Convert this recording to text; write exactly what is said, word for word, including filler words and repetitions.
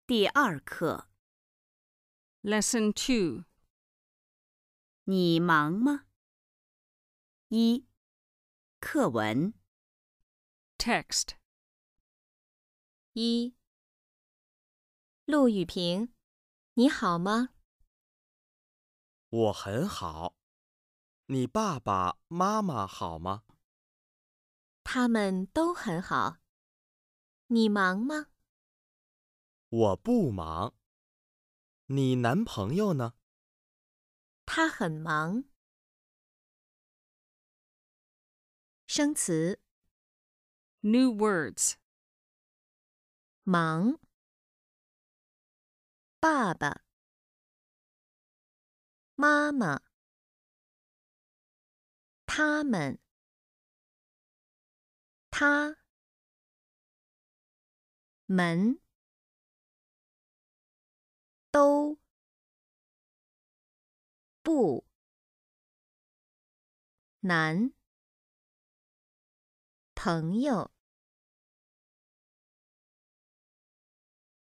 第二课 Lesson two. 你忙吗？一、课文 Text. 一，陆雨萍，你好吗？ 我很好，你爸爸妈妈好吗？ 他们都很好。你忙吗？ 我不忙。你男朋友呢？ 他很忙。生词 New words. 忙，爸爸，妈妈，他们，他，们，都，不，男，朋友。